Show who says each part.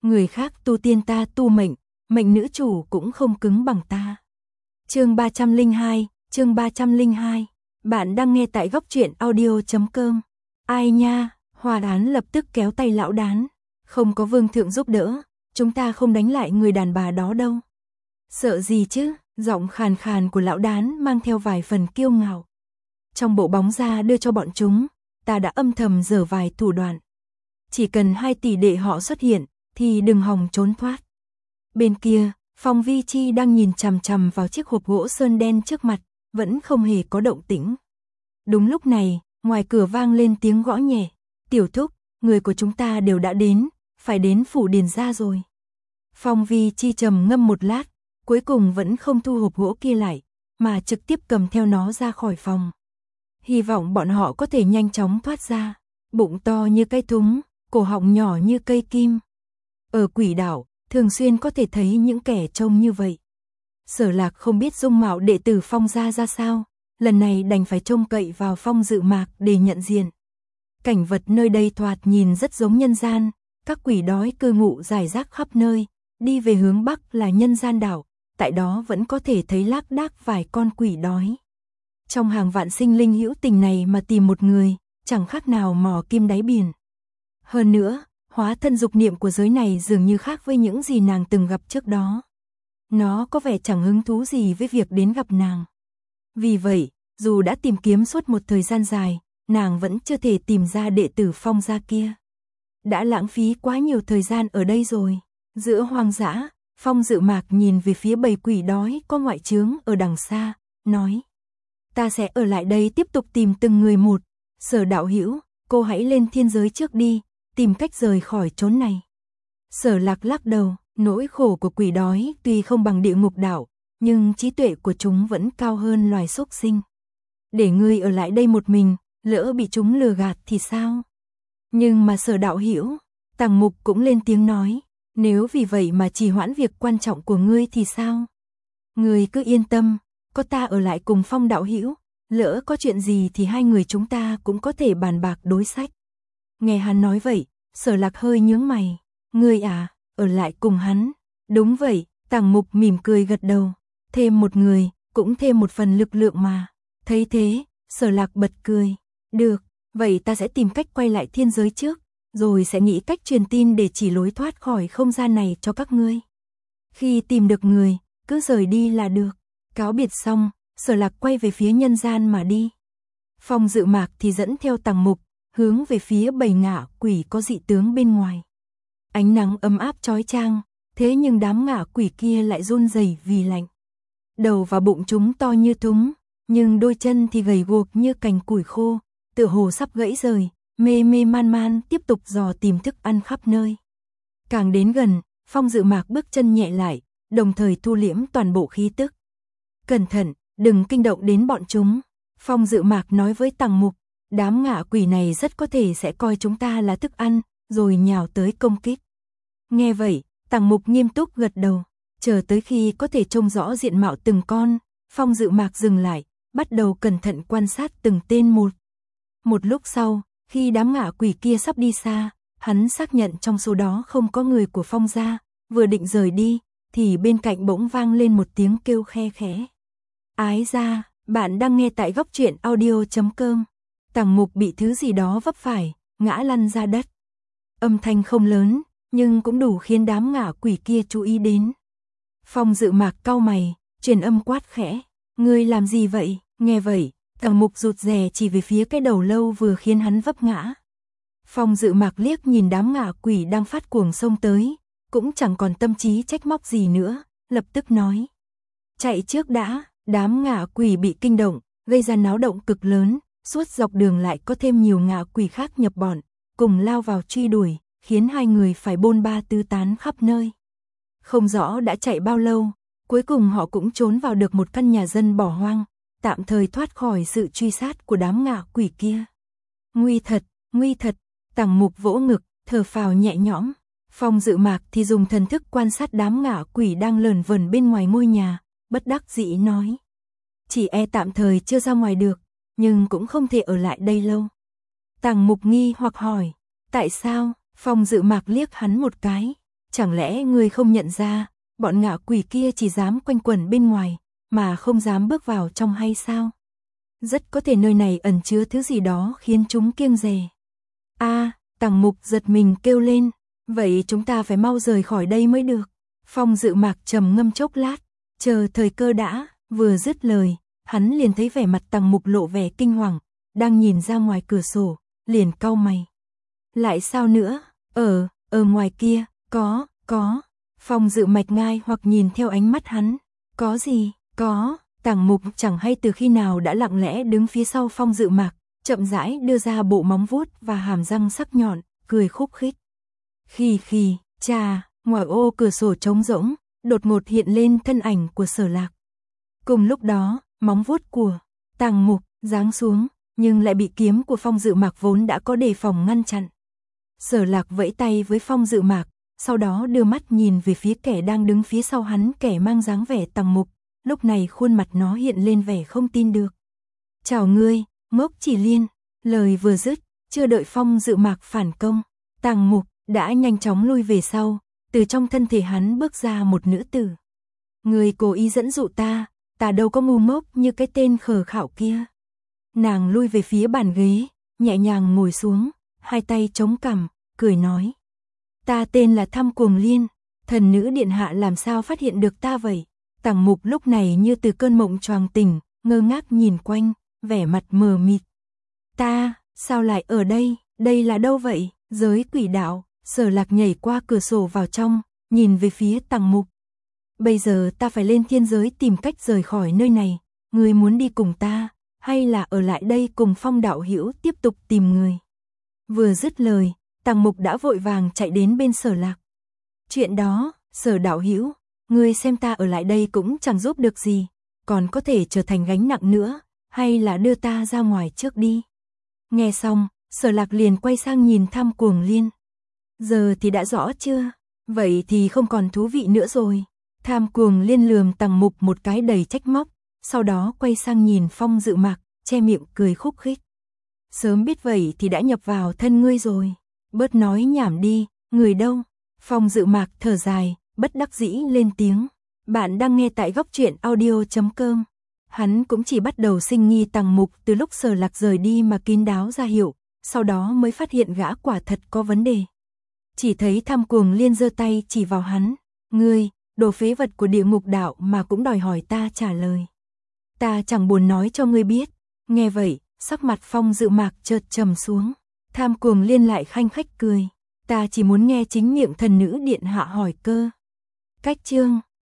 Speaker 1: người khác tu tiên ta tu mệnh, mệnh nữ chủ cũng không cứng bằng ta. Chương 302, bạn đang nghe tại góc truyện audio.com. Ai nha, Hoa Đán lập tức kéo tay lão Đán, không có vương thượng giúp đỡ, chúng ta không đánh lại người đàn bà đó đâu. Sợ gì chứ, giọng khàn khàn của lão Đán mang theo vài phần kiêu ngạo. Trong bộ bóng ra đưa cho bọn chúng, ta đã âm thầm giở vài thủ đoạn. Chỉ cần 2 tỷ đệ họ xuất hiện, thì đừng hòng trốn thoát. Bên kia, Phong Vi Chi đang nhìn chằm chằm vào chiếc hộp gỗ sơn đen trước mặt, vẫn không hề có động tĩnh. Đúng lúc này, ngoài cửa vang lên tiếng gõ nhẹ. Tiểu thúc, người của chúng ta đều đã đến, phải đến phủ Điền gia rồi. Phong Vi Chi trầm ngâm một lát, cuối cùng vẫn không thu hộp gỗ kia lại, mà trực tiếp cầm theo nó ra khỏi phòng. Hy vọng bọn họ có thể nhanh chóng thoát ra. Bụng to như cây thúng, cổ họng nhỏ như cây kim. Ở Quỷ Đảo, thường xuyên có thể thấy những kẻ trông như vậy. Sở Lạc không biết dung mạo đệ tử Phong gia ra sao, lần này đành phải trông cậy vào Phong Dự Mạc để nhận diện. Cảnh vật nơi đây thoạt nhìn rất giống nhân gian, các quỷ đói cư ngụ rải rác khắp nơi, đi về hướng bắc là nhân gian đảo, tại đó vẫn có thể thấy lác đác vài con quỷ đói. Trong hàng vạn sinh linh hữu tình này mà tìm một người, chẳng khác nào mò kim đáy biển. Hơn nữa, hóa thân dục niệm của giới này dường như khác với những gì nàng từng gặp trước đó. Nó có vẻ chẳng hứng thú gì với việc đến gặp nàng. Vì vậy, dù đã tìm kiếm suốt một thời gian dài, nàng vẫn chưa thể tìm ra đệ tử Phong gia kia. Đã lãng phí quá nhiều thời gian ở đây rồi. Giữa hoang dã, Phong Dự Mạc nhìn về phía bầy quỷ đói có ngoại chướng ở đằng xa, nói: ta sẽ ở lại đây tiếp tục tìm từng người một. Sở đạo hữu, cô hãy lên thiên giới trước đi, tìm cách rời khỏi chốn này. Sở Lạc lắc đầu, nỗi khổ của quỷ đói tuy không bằng địa ngục đảo, nhưng trí tuệ của chúng vẫn cao hơn loài súc sinh. Để ngươi ở lại đây một mình, lỡ bị chúng lừa gạt thì sao? Nhưng mà Sở đạo hữu, Tàng Mục cũng lên tiếng nói, nếu vì vậy mà trì hoãn việc quan trọng của ngươi thì sao? Ngươi cứ yên tâm, có ta ở lại cùng Phong đạo hữu, lỡ có chuyện gì thì hai người chúng ta cũng có thể bàn bạc đối sách. Nghe hắn nói vậy, Sở Lạc hơi nhướng mày. Ngươi à, ở lại cùng hắn? Đúng vậy, Tàng Mục mỉm cười gật đầu. Thêm một người, cũng thêm một phần lực lượng mà. Thấy thế, Sở Lạc bật cười. Được, vậy ta sẽ tìm cách quay lại thiên giới trước, rồi sẽ nghĩ cách truyền tin để chỉ lối thoát khỏi không gian này cho các ngươi. Khi tìm được người, cứ rời đi là được. Cáo biệt xong, Sở Lạc quay về phía nhân gian mà đi. Phong Dự Mạc thì dẫn theo Tàng Mục, hướng về phía bầy ngạ quỷ có dị tướng bên ngoài. Ánh nắng ấm áp chói chang, thế nhưng đám ngạ quỷ kia lại run rẩy vì lạnh. Đầu và bụng chúng to như thúng, nhưng đôi chân thì gầy guộc như cành củi khô, tựa hồ sắp gãy rời, mê mê man man tiếp tục dò tìm thức ăn khắp nơi. Càng đến gần, Phong Dự Mạc bước chân nhẹ lại, đồng thời thu liễm toàn bộ khí tức. Cẩn thận, đừng kinh động đến bọn chúng. Phong Dự Mạc nói với Tàng Mục, đám ngạ quỷ này rất có thể sẽ coi chúng ta là thức ăn, rồi nhào tới công kích. Nghe vậy, Tàng Mục nghiêm túc gật đầu, chờ tới khi có thể trông rõ diện mạo từng con, Phong Dự Mạc dừng lại, bắt đầu cẩn thận quan sát từng tên một. Một lúc sau, khi đám ngạ quỷ kia sắp đi xa, hắn xác nhận trong số đó không có người của Phong gia, vừa định rời đi, thì bên cạnh bỗng vang lên một tiếng kêu khe khẽ. Ái gia, bạn đang nghe tại góc truyện audio.com. Tàng Mục bị thứ gì đó vấp phải, ngã lăn ra đất. Âm thanh không lớn, nhưng cũng đủ khiến đám ngạ quỷ kia chú ý đến. Phong Dự Mạc cau mày, truyền âm quát khẽ. Ngươi làm gì vậy? Nghe vậy, Tàng Mục rụt rè chỉ về phía cái đầu lâu vừa khiến hắn vấp ngã. Phong Dự Mạc liếc nhìn đám ngạ quỷ đang phát cuồng xông tới, cũng chẳng còn tâm trí trách móc gì nữa, lập tức nói. Chạy trước đã. Đám ngạ quỷ bị kinh động, gây ra náo động cực lớn, suốt dọc đường lại có thêm nhiều ngạ quỷ khác nhập bọn, cùng lao vào truy đuổi, khiến hai người phải bôn ba tứ tán khắp nơi. Không rõ đã chạy bao lâu, cuối cùng họ cũng trốn vào được một căn nhà dân bỏ hoang, tạm thời thoát khỏi sự truy sát của đám ngạ quỷ kia. Nguy thật, Tàng Mục vỗ ngực, thở phào nhẹ nhõm. Phong Dự Mạc thì dùng thần thức quan sát đám ngạ quỷ đang lởn vởn bên ngoài ngôi nhà, bất đắc dĩ nói. Chỉ tạm thời chưa ra ngoài được, nhưng cũng không thể ở lại đây lâu. Tàng Mục nghi hoặc hỏi, tại sao? Phong Dự Mạc liếc hắn một cái. Chẳng lẽ ngươi không nhận ra, bọn ngạ quỷ kia chỉ dám quanh quẩn bên ngoài, mà không dám bước vào trong hay sao? Rất có thể nơi này ẩn chứa thứ gì đó khiến chúng kiêng dè. Tằng Mục giật mình kêu lên, vậy chúng ta phải mau rời khỏi đây mới được. Phong Dự Mạc trầm ngâm chốc lát, chờ thời cơ đã, vừa dứt lời, hắn liền thấy vẻ mặt Tằng Mục lộ vẻ kinh hoàng, đang nhìn ra ngoài cửa sổ, liền cau mày. Lại sao nữa? Ở ngoài kia, có. Phong Dự Mạch ngai hoặc nhìn theo ánh mắt hắn. Có gì? Có. Tằng Mục chẳng hay từ khi nào đã lặng lẽ đứng phía sau Phong Dự Mạc, chậm rãi đưa ra bộ móng vuốt và hàm răng sắc nhọn, cười khúc khích. Khì, ngoài ô cửa sổ trống rỗng, đột ngột hiện lên thân ảnh của Sở Lạc. Cùng lúc đó, móng vuốt của Tằng Mục giáng xuống, nhưng lại bị kiếm của Phong Dự Mạc vốn đã có đề phòng ngăn chặn. Sở Lạc vẫy tay với Phong Dự Mạc, sau đó đưa mắt nhìn về phía kẻ đang đứng phía sau hắn, kẻ mang dáng vẻ Tằng Mục, lúc này khuôn mặt nó hiện lên vẻ không tin được. Chào ngươi, Ngốc Chỉ Liên. Lời vừa dứt, chưa đợi Phong Dự Mạc phản công, Tằng Mục đã nhanh chóng lui về sau, từ trong thân thể hắn bước ra một nữ tử. Ngươi cố ý dẫn dụ ta đâu có ngu ngốc như cái tên khờ khạo kia. Nàng lui về phía bàn ghế, nhẹ nhàng ngồi xuống, hai tay chống cằm, cười nói. Ta tên là Thăm Cuồng Liên, thần nữ điện hạ làm sao phát hiện được ta vậy? Tằng Mục lúc này như từ cơn mộng choàng tỉnh, ngơ ngác nhìn quanh, vẻ mặt mờ mịt. Ta, sao lại ở đây? Đây là đâu vậy? Giới quỷ đạo. Sở Lạc nhảy qua cửa sổ vào trong, nhìn về phía Tằng Mục. Bây giờ ta phải lên thiên giới tìm cách rời khỏi nơi này, ngươi muốn đi cùng ta, hay là ở lại đây cùng Phong đạo hữu tiếp tục tìm người? Vừa dứt lời, Tằng Mục đã vội vàng chạy đến bên Sở Lạc. Chuyện đó, Sở đạo hữu, ngươi xem ta ở lại đây cũng chẳng giúp được gì, còn có thể trở thành gánh nặng nữa, hay là đưa ta ra ngoài trước đi. Nghe xong, Sở Lạc liền quay sang nhìn Thăm Cuồng Liên. Giờ thì đã rõ chưa? Vậy thì không còn thú vị nữa rồi. Thăm Cuồng Liên lườm Tằng Mục một cái đầy trách móc, sau đó quay sang nhìn Phong Dự Mạc, che miệng cười khúc khích. Sớm biết vậy thì đã nhập vào thân ngươi rồi. Bớt nói nhảm đi, người đâu? Phong Dự Mạc thở dài, bất đắc dĩ lên tiếng. Bạn đang nghe tại Góc Truyện Audio.com. Hắn cũng chỉ bắt đầu sinh nghi Tằng Mục từ lúc Sở Lạc rời đi mà kín đáo ra hiệu, sau đó mới phát hiện gã quả thật có vấn đề. Chỉ thấy Thăm Cuồng Liên giơ tay chỉ vào hắn. Ngươi, đồ phế vật của địa ngục đạo mà cũng đòi hỏi ta trả lời. Ta chẳng buồn nói cho ngươi biết. Nghe vậy, sắc mặt Phong Dự Mạc chợt trầm xuống. Thăm Cuồng Liên lại khanh khách cười. Ta chỉ muốn nghe chính miệng thần nữ điện hạ hỏi cơ. Cách chương